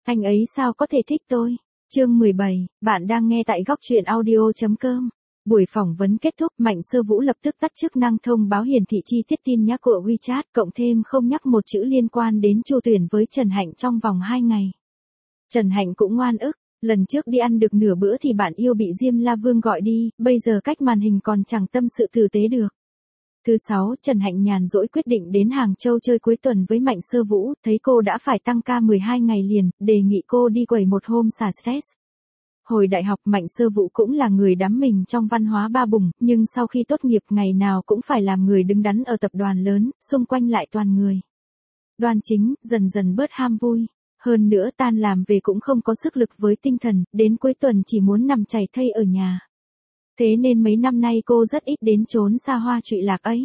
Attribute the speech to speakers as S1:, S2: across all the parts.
S1: Anh ấy sao có thể thích tôi? Chương 17, bạn đang nghe tại góc truyện audio.com. Buổi phỏng vấn kết thúc, Mạnh Sơ Vũ lập tức tắt chức năng thông báo hiển thị chi tiết tin nhắn của WeChat, cộng thêm không nhắc một chữ liên quan đến Chu Tuyền với Trần Hạnh trong vòng 2 ngày. Trần Hạnh cũng ngoan ức, lần trước đi ăn được nửa bữa thì bạn yêu bị Diêm La Vương gọi đi, bây giờ cách màn hình còn chẳng tâm sự tử tế được. Thứ 6, Trần Hạnh nhàn rỗi quyết định đến Hàng Châu chơi cuối tuần với Mạnh Sơ Vũ, thấy cô đã phải tăng ca 12 ngày liền, đề nghị cô đi quẩy một hôm xả stress. Hồi đại học Mạnh Sơ Vũ cũng là người đắm mình trong văn hóa ba bùng, nhưng sau khi tốt nghiệp ngày nào cũng phải làm người đứng đắn ở tập đoàn lớn, xung quanh lại toàn người đoan chính, dần dần bớt ham vui. Hơn nữa tan làm về cũng không có sức lực với tinh thần, đến cuối tuần chỉ muốn nằm chảy thây ở nhà. Thế nên mấy năm nay cô rất ít đến chốn xa hoa trụy lạc ấy.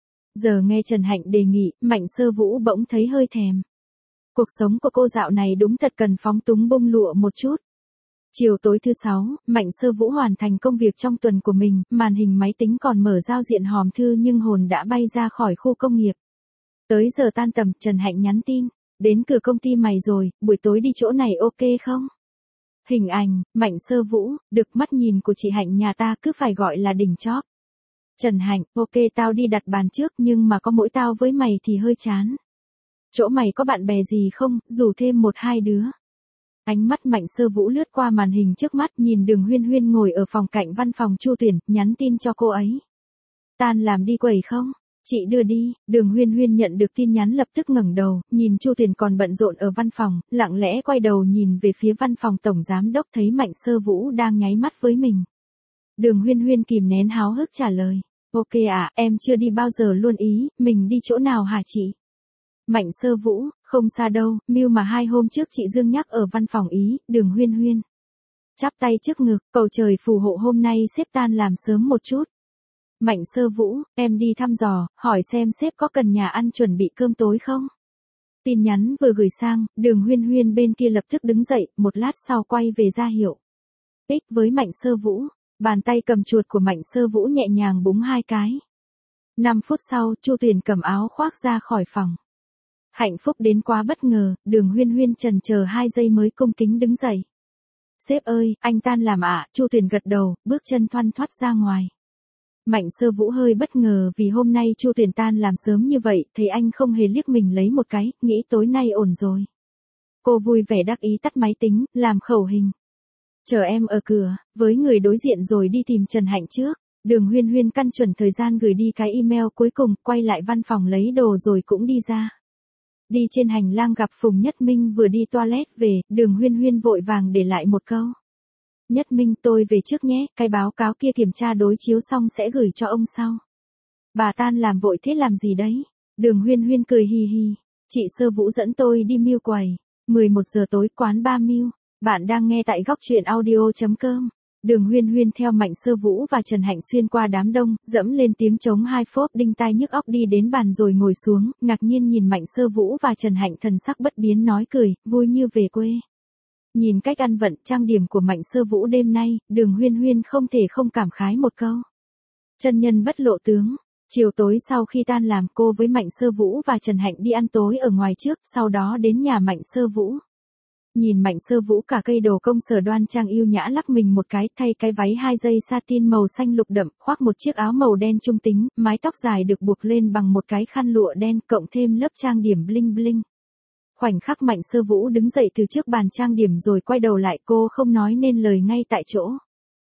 S1: Giờ nghe Trần Hạnh đề nghị, Mạnh Sơ Vũ bỗng thấy hơi thèm. Cuộc sống của cô dạo này đúng thật cần phóng túng bông lụa một chút. Chiều tối thứ 6, Mạnh Sơ Vũ hoàn thành công việc trong tuần của mình, màn hình máy tính còn mở giao diện hòm thư nhưng hồn đã bay ra khỏi khu công nghiệp. Tới giờ tan tầm, Trần Hạnh nhắn tin, đến cửa công ty mày rồi, buổi tối đi chỗ này ok không? Hình ảnh, Mạnh Sơ Vũ, được mắt nhìn của chị Hạnh nhà ta cứ phải gọi là đỉnh chóp. Trần Hạnh, ok tao đi đặt bàn trước nhưng mà có mỗi tao với mày thì hơi chán. Chỗ mày có bạn bè gì không, rủ thêm 1-2 đứa. Ánh mắt Mạnh Sơ Vũ lướt qua màn hình trước mắt nhìn Đường Huyên Huyên ngồi ở phòng cạnh văn phòng Chu Tuyền, nhắn tin cho cô ấy. Tan làm đi quẩy không? Chị đưa đi. Đường Huyên Huyên nhận được tin nhắn lập tức ngẩng đầu, nhìn Chu Tuyền còn bận rộn ở văn phòng, lặng lẽ quay đầu nhìn về phía văn phòng tổng giám đốc thấy Mạnh Sơ Vũ đang nháy mắt với mình. Đường Huyên Huyên kìm nén háo hức trả lời. Ok ạ, em chưa đi bao giờ luôn ý, mình đi chỗ nào hả chị? Mạnh Sơ Vũ, không xa đâu, mưu mà 2 hôm trước chị Dương nhắc ở văn phòng ý, Đường Huyên Huyên. Chắp tay trước ngực, cầu trời phù hộ hôm nay sếp tan làm sớm một chút. Mạnh Sơ Vũ, em đi thăm dò, hỏi xem sếp có cần nhà ăn chuẩn bị cơm tối không? Tin nhắn vừa gửi sang, Đường Huyên Huyên bên kia lập tức đứng dậy, một lát sau quay về ra hiệu. Ích với Mạnh Sơ Vũ, bàn tay cầm chuột của Mạnh Sơ Vũ nhẹ nhàng búng 2 cái. 5 phút sau, Chu Tuyền cầm áo khoác ra khỏi phòng. Hạnh phúc đến quá bất ngờ, Đường Huyên Huyên chần chờ 2 giây mới cung kính đứng dậy. Sếp ơi, anh tan làm ạ, Chu Tuyền gật đầu, bước chân thoăn thoắt ra ngoài. Mạnh Sơ Vũ hơi bất ngờ vì hôm nay Chu Tuyền tan làm sớm như vậy, thấy anh không hề liếc mình lấy một cái, nghĩ tối nay ổn rồi. Cô vui vẻ đắc ý tắt máy tính, làm khẩu hình. Chờ em ở cửa, với người đối diện rồi đi tìm Trần Hạnh trước. Đường Huyên Huyên căn chuẩn thời gian gửi đi cái email cuối cùng, quay lại văn phòng lấy đồ rồi cũng đi ra. Đi trên hành lang gặp Phùng Nhất Minh vừa đi toilet về, Đường Huyên Huyên vội vàng để lại một câu. Nhất Minh tôi về trước nhé, cái báo cáo kia kiểm tra đối chiếu xong sẽ gửi cho ông sau. Bà tan làm vội thế làm gì đấy? Đường Huyên Huyên cười hì hì. Chị Sơ Vũ dẫn tôi đi mưu quầy. 11 giờ tối quán ba mưu. Bạn đang nghe tại góc truyện audio.com. Đường Huyên Huyên theo Mạnh Sơ Vũ và Trần Hạnh xuyên qua đám đông, dẫm lên tiếng trống 2 phốp đinh tai nhức óc đi đến bàn rồi ngồi xuống, ngạc nhiên nhìn Mạnh Sơ Vũ và Trần Hạnh thần sắc bất biến nói cười, vui như về quê. Nhìn cách ăn vận, trang điểm của Mạnh Sơ Vũ đêm nay, Đường Huyên Huyên không thể không cảm khái một câu. Chân nhân bất lộ tướng. Chiều tối sau khi tan làm cô với Mạnh Sơ Vũ và Trần Hạnh đi ăn tối ở ngoài trước, sau đó đến nhà Mạnh Sơ Vũ. Nhìn Mạnh Sơ Vũ cả cây đồ công sở đoan trang yêu nhã lắc mình một cái, thay cái váy 2 dây satin màu xanh lục đậm, khoác một chiếc áo màu đen trung tính, mái tóc dài được buộc lên bằng một cái khăn lụa đen, cộng thêm lớp trang điểm bling bling. Khoảnh khắc Mạnh Sơ Vũ đứng dậy từ trước bàn trang điểm rồi quay đầu lại, cô không nói nên lời ngay tại chỗ.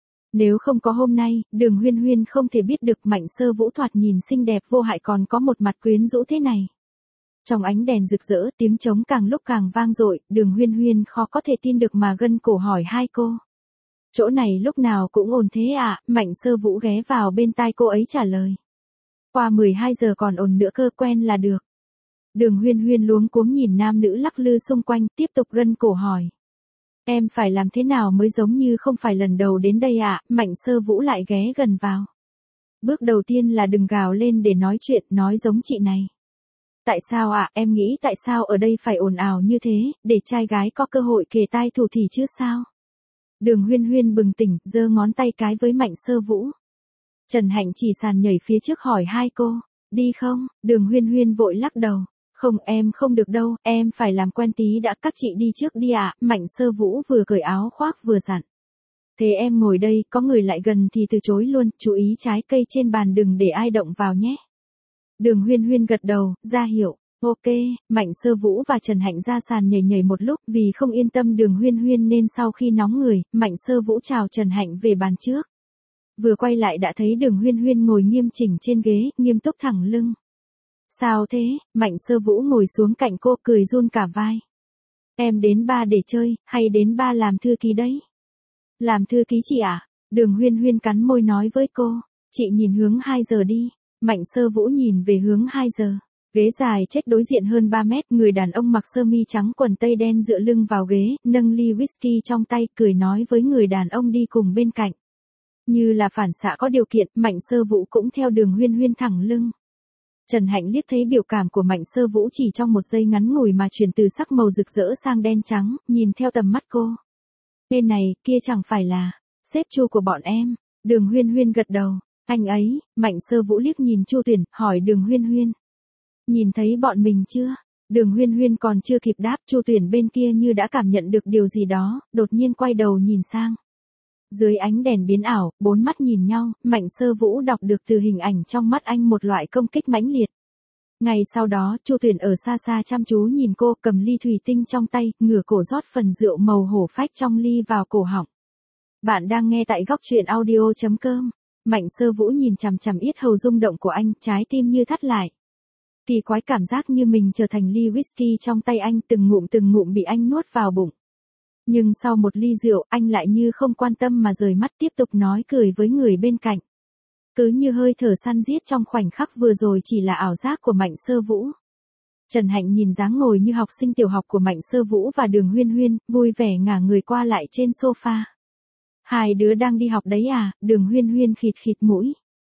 S1: Nếu không có hôm nay, Đường Huyên Huyên không thể biết được Mạnh Sơ Vũ thoạt nhìn xinh đẹp vô hại còn có một mặt quyến rũ thế này. Trong ánh đèn rực rỡ, tiếng trống càng lúc càng vang dội, Đường Huyên Huyên khó có thể tin được mà gân cổ hỏi hai cô. Chỗ này lúc nào cũng ồn thế à? Mạnh Sơ Vũ ghé vào bên tai cô ấy trả lời. Qua 12 giờ còn ồn nữa cơ, quen là được. Đường Huyên Huyên luống cuống nhìn nam nữ lắc lư xung quanh, tiếp tục gân cổ hỏi. Em phải làm thế nào mới giống như không phải lần đầu đến đây ạ? Mạnh Sơ Vũ lại ghé gần vào. Bước đầu tiên là đừng gào lên để nói chuyện, nói giống chị này. Tại sao ạ? Em nghĩ tại sao ở đây phải ồn ào như thế, để trai gái có cơ hội kề tai thủ thỉ chứ sao? Đường Huyên Huyên bừng tỉnh, giơ ngón tay cái với Mạnh Sơ Vũ. Trần Hạnh chỉ sàn nhảy phía trước hỏi hai cô, đi không? Đường Huyên Huyên vội lắc đầu. Không, em không được đâu, em phải làm quen tí đã, các chị đi trước đi ạ. Mạnh Sơ Vũ vừa cởi áo khoác vừa dặn. Thế em ngồi đây, có người lại gần thì từ chối luôn, chú ý trái cây trên bàn đừng để ai động vào nhé. Đường Huyên Huyên gật đầu, ra hiệu. Ok, Mạnh Sơ Vũ và Trần Hạnh ra sàn nhảy nhảy một lúc, vì không yên tâm Đường Huyên Huyên nên sau khi nóng người, Mạnh Sơ Vũ chào Trần Hạnh về bàn trước. Vừa quay lại đã thấy Đường Huyên Huyên ngồi nghiêm chỉnh trên ghế, nghiêm túc thẳng lưng. Sao thế? Mạnh Sơ Vũ ngồi xuống cạnh cô cười run cả vai. Em đến ba để chơi, hay đến ba làm thư ký đấy? Làm thư ký chị à? Đường Huyên Huyên cắn môi nói với cô. Chị nhìn hướng 2 giờ đi. Mạnh Sơ Vũ nhìn về hướng 2 giờ. Ghế dài chết đối diện hơn 3 mét, người đàn ông mặc sơ mi trắng quần tây đen dựa lưng vào ghế, nâng ly whisky trong tay, cười nói với người đàn ông đi cùng bên cạnh. Như là phản xạ có điều kiện, Mạnh Sơ Vũ cũng theo Đường Huyên Huyên thẳng lưng. Trần Hạnh liếc thấy biểu cảm của Mạnh Sơ Vũ chỉ trong một giây ngắn ngủi mà chuyển từ sắc màu rực rỡ sang đen trắng, nhìn theo tầm mắt cô. Bên này, kia chẳng phải là sếp Chu của bọn em. Đường Huyên Huyên gật đầu. Anh ấy. Mạnh Sơ Vũ liếc nhìn Chu Tuyển, hỏi Đường Huyên Huyên. Nhìn thấy bọn mình chưa? Đường Huyên Huyên còn chưa kịp đáp, Chu Tuyển bên kia như đã cảm nhận được điều gì đó, đột nhiên quay đầu nhìn sang. Dưới ánh đèn biến ảo, 4 mắt nhìn nhau, Mạnh Sơ Vũ đọc được từ hình ảnh trong mắt anh một loại công kích mãnh liệt. Ngày sau đó, Chu Tuyển ở xa xa chăm chú nhìn cô, cầm ly thủy tinh trong tay, ngửa cổ rót phần rượu màu hổ phách trong ly vào cổ họng. Bạn đang nghe tại góc truyện audio.com. Mạnh Sơ Vũ nhìn chằm chằm yết hầu rung động của anh, trái tim như thắt lại. Kỳ quái cảm giác như mình trở thành ly whisky trong tay anh, từng ngụm bị anh nuốt vào bụng. Nhưng sau một ly rượu, anh lại như không quan tâm mà rời mắt tiếp tục nói cười với người bên cạnh. Cứ như hơi thở săn giết trong khoảnh khắc vừa rồi chỉ là ảo giác của Mạnh Sơ Vũ. Trần Hạnh nhìn dáng ngồi như học sinh tiểu học của Mạnh Sơ Vũ và Đường Huyên Huyên, vui vẻ ngả người qua lại trên sofa. Hai đứa đang đi học đấy à? Đường Huyên Huyên khịt khịt mũi.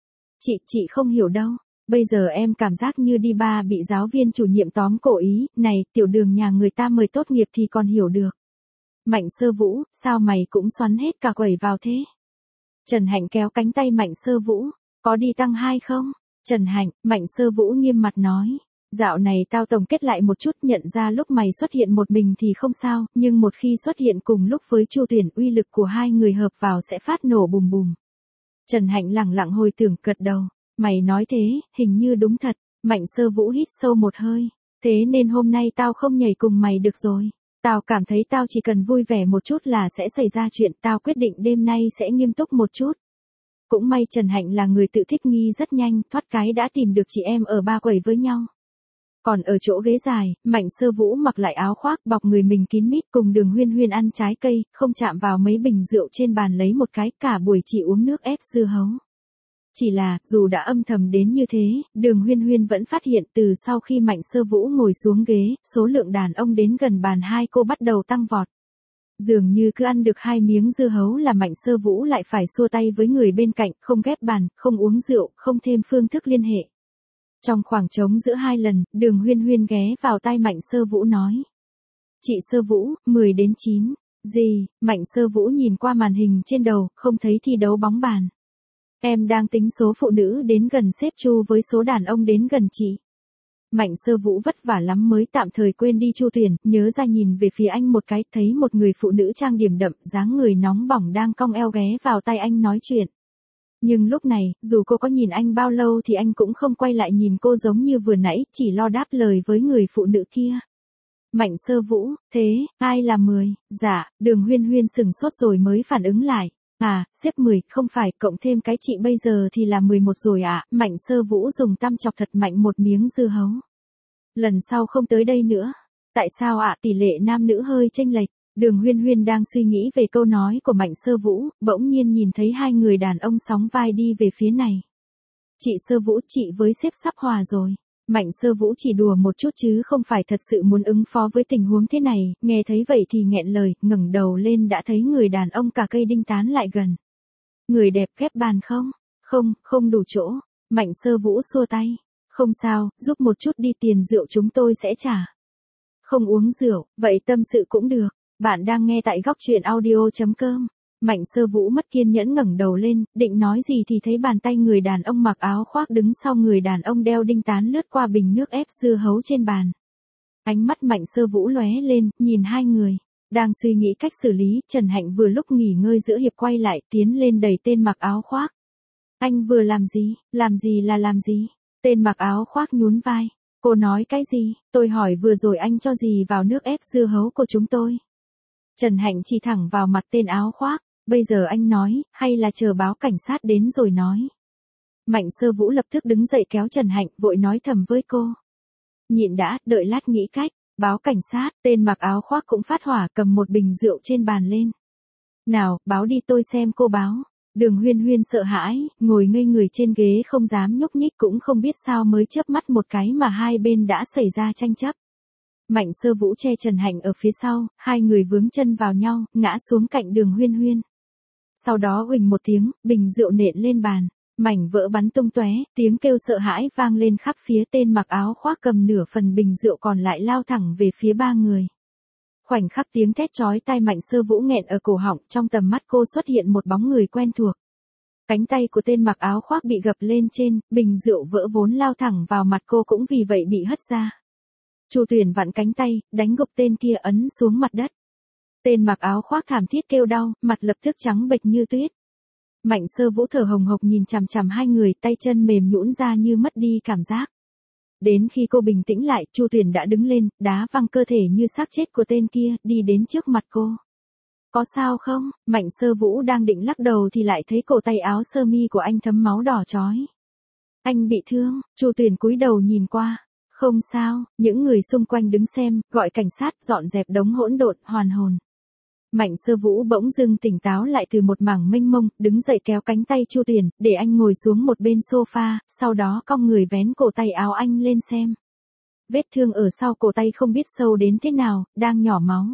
S1: Chị không hiểu đâu. Bây giờ em cảm giác như đi ba bị giáo viên chủ nhiệm tóm cổ ý, này, tiểu Đường nhà người ta mời tốt nghiệp thì còn hiểu được. Mạnh Sơ Vũ, sao mày cũng xoắn hết cả quẩy vào thế? Trần Hạnh kéo cánh tay Mạnh Sơ Vũ, có đi tăng 2 không? Trần Hạnh, Mạnh Sơ Vũ nghiêm mặt nói. Dạo này tao tổng kết lại một chút, nhận ra lúc mày xuất hiện một mình thì không sao, nhưng một khi xuất hiện cùng lúc với Chu Tuyển, uy lực của hai người hợp vào sẽ phát nổ bùm bùm. Trần Hạnh lẳng lặng hồi tưởng, gật đầu. Mày nói thế, hình như đúng thật. Mạnh Sơ Vũ hít sâu một hơi. Thế nên hôm nay tao không nhảy cùng mày được rồi. Tao cảm thấy tao chỉ cần vui vẻ một chút là sẽ xảy ra chuyện, tao quyết định đêm nay sẽ nghiêm túc một chút. Cũng may Trần Hạnh là người tự thích nghi rất nhanh, thoát cái đã tìm được chị em ở ba quầy với nhau. Còn ở chỗ ghế dài, Mạnh Sơ Vũ mặc lại áo khoác bọc người mình kín mít, cùng Đường Huyên Huyên ăn trái cây, không chạm vào mấy bình rượu trên bàn lấy một cái, cả buổi chỉ uống nước ép dưa hấu. Chỉ là, dù đã âm thầm đến như thế, Đường Huyên Huyên vẫn phát hiện từ sau khi Mạnh Sơ Vũ ngồi xuống ghế, số lượng đàn ông đến gần bàn hai cô bắt đầu tăng vọt. Dường như cứ ăn được 2 miếng dưa hấu là Mạnh Sơ Vũ lại phải xua tay với người bên cạnh, không ghép bàn, không uống rượu, không thêm phương thức liên hệ. Trong khoảng trống giữa 2 lần, Đường Huyên Huyên ghé vào tai Mạnh Sơ Vũ nói. Chị Sơ Vũ, 10 đến 9. Gì? Mạnh Sơ Vũ nhìn qua màn hình trên đầu, không thấy thi đấu bóng bàn. Em đang tính số phụ nữ đến gần sếp Chu với số đàn ông đến gần chị. Mạnh Sơ Vũ vất vả lắm mới tạm thời quên đi Chu Tuyển, nhớ ra nhìn về phía anh một cái, thấy một người phụ nữ trang điểm đậm, dáng người nóng bỏng đang cong eo ghé vào tai anh nói chuyện. Nhưng lúc này, dù cô có nhìn anh bao lâu thì anh cũng không quay lại nhìn cô giống như vừa nãy, chỉ lo đáp lời với người phụ nữ kia. Mạnh Sơ Vũ, thế, ai là 10? Dạ, Đường Huyên Huyên sừng sốt rồi mới phản ứng lại. À, xếp 10, không phải, cộng thêm cái chị bây giờ thì là 11 rồi ạ. Mạnh Sơ Vũ dùng tăm chọc thật mạnh một miếng dưa hấu. Lần sau không tới đây nữa. Tại sao ạ? Tỷ lệ nam nữ hơi chênh lệch. Đường Huyên Huyên đang suy nghĩ về câu nói của Mạnh Sơ Vũ, bỗng nhiên nhìn thấy 2 người đàn ông sóng vai đi về phía này. Chị Sơ Vũ, chị với sếp sắp hòa rồi. Mạnh Sơ Vũ chỉ đùa một chút chứ không phải thật sự muốn ứng phó với tình huống thế này, nghe thấy vậy thì nghẹn lời, ngẩng đầu lên đã thấy người đàn ông cả cây đinh tán lại gần. Người đẹp ghép bàn không? Không đủ chỗ. Mạnh Sơ Vũ xua tay. Không sao, giúp một chút đi, tiền rượu chúng tôi sẽ trả. Không uống rượu, vậy tâm sự cũng được. Bạn đang nghe tại góc truyện audio.com. Mạnh Sơ Vũ mất kiên nhẫn ngẩng đầu lên, định nói gì thì thấy bàn tay người đàn ông mặc áo khoác đứng sau người đàn ông đeo đinh tán lướt qua bình nước ép dưa hấu trên bàn. Ánh mắt Mạnh Sơ Vũ lóe lên, nhìn hai người. Đang suy nghĩ cách xử lý, Trần Hạnh vừa lúc nghỉ ngơi giữa hiệp quay lại tiến lên đẩy tên mặc áo khoác. Anh vừa làm gì? Làm gì là làm gì? Tên mặc áo khoác nhún vai. Cô nói cái gì? Tôi hỏi vừa rồi anh cho gì vào nước ép dưa hấu của chúng tôi? Trần Hạnh chỉ thẳng vào mặt tên áo khoác. Bây giờ anh nói, hay là chờ báo cảnh sát đến rồi nói. Mạnh Sơ Vũ lập tức đứng dậy kéo Trần Hạnh vội nói thầm với cô. Nhịn đã, đợi lát nghĩ cách. Báo cảnh sát, tên mặc áo khoác cũng phát hỏa cầm một bình rượu trên bàn lên. Nào, báo đi tôi xem cô báo. Đường Huyên Huyên sợ hãi, ngồi ngây người trên ghế không dám nhúc nhích cũng không biết sao mới chớp mắt một cái mà hai bên đã xảy ra tranh chấp. Mạnh Sơ Vũ che Trần Hạnh ở phía sau, hai người vướng chân vào nhau, ngã xuống cạnh Đường Huyên Huyên. Sau đó huỳnh một tiếng, bình rượu nện lên bàn. Mảnh vỡ bắn tung tóe, tiếng kêu sợ hãi vang lên khắp phía tên mặc áo khoác cầm nửa phần bình rượu còn lại lao thẳng về phía ba người. Khoảnh khắc tiếng thét chói tai Mạnh Sơ Vũ nghẹn ở cổ họng, trong tầm mắt cô xuất hiện một bóng người quen thuộc. Cánh tay của tên mặc áo khoác bị gập lên trên, bình rượu vỡ vốn lao thẳng vào mặt cô cũng vì vậy bị hất ra. Chu Tuyền vặn cánh tay, đánh gục tên kia ấn xuống mặt đất. Tên mặc áo khoác thảm thiết kêu đau, mặt lập tức trắng bệch như tuyết. Mạnh Sơ Vũ thở hồng hộc nhìn chằm chằm hai người, tay chân mềm nhũn ra như mất đi cảm giác. Đến khi cô bình tĩnh lại, Chu Tuyền đã đứng lên, đá văng cơ thể như xác chết của tên kia, đi đến trước mặt cô. Có sao không? Mạnh Sơ Vũ đang định lắc đầu thì lại thấy cổ tay áo sơ mi của anh thấm máu đỏ chói. Anh bị thương, Chu Tuyền cúi đầu nhìn qua. Không sao, những người xung quanh đứng xem, gọi cảnh sát, dọn dẹp đống hỗn độn, hoàn hồn. Mạnh Sơ Vũ bỗng dưng tỉnh táo lại từ một mảng mênh mông, đứng dậy kéo cánh tay Chu Tuyền, để anh ngồi xuống một bên sofa, sau đó cong người vén cổ tay áo anh lên xem. Vết thương ở sau cổ tay không biết sâu đến thế nào, đang nhỏ máu.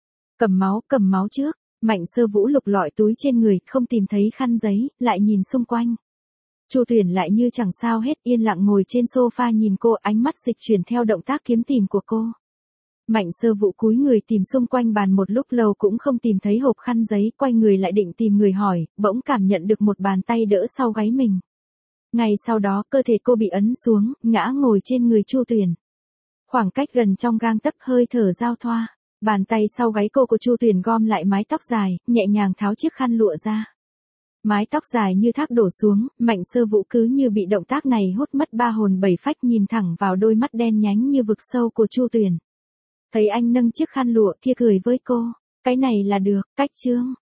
S1: Cầm máu trước. Mạnh Sơ Vũ lục lọi túi trên người, không tìm thấy khăn giấy, lại nhìn xung quanh. Chu Tuyền lại như chẳng sao hết, yên lặng ngồi trên sofa nhìn cô, ánh mắt dịch chuyển theo động tác kiếm tìm của cô. Mạnh Sơ Vũ cúi người tìm xung quanh bàn một lúc lâu cũng không tìm thấy hộp khăn giấy, quay người lại định tìm người hỏi, bỗng cảm nhận được một bàn tay đỡ sau gáy mình. Ngay sau đó cơ thể cô bị ấn xuống, ngã ngồi trên người Chu Tuyền. Khoảng cách gần trong gang tấc, hơi thở giao thoa. Bàn tay sau gáy cô của Chu Tuyền gom lại mái tóc dài, nhẹ nhàng tháo chiếc khăn lụa ra. Mái tóc dài như thác đổ xuống, Mạnh Sơ Vũ cứ như bị động tác này hút mất ba hồn bảy phách, nhìn thẳng vào đôi mắt đen nhánh như vực sâu của Chu Tuyền. Thấy anh nâng chiếc khăn lụa kia cười với cô. Cái này là được, cách chương.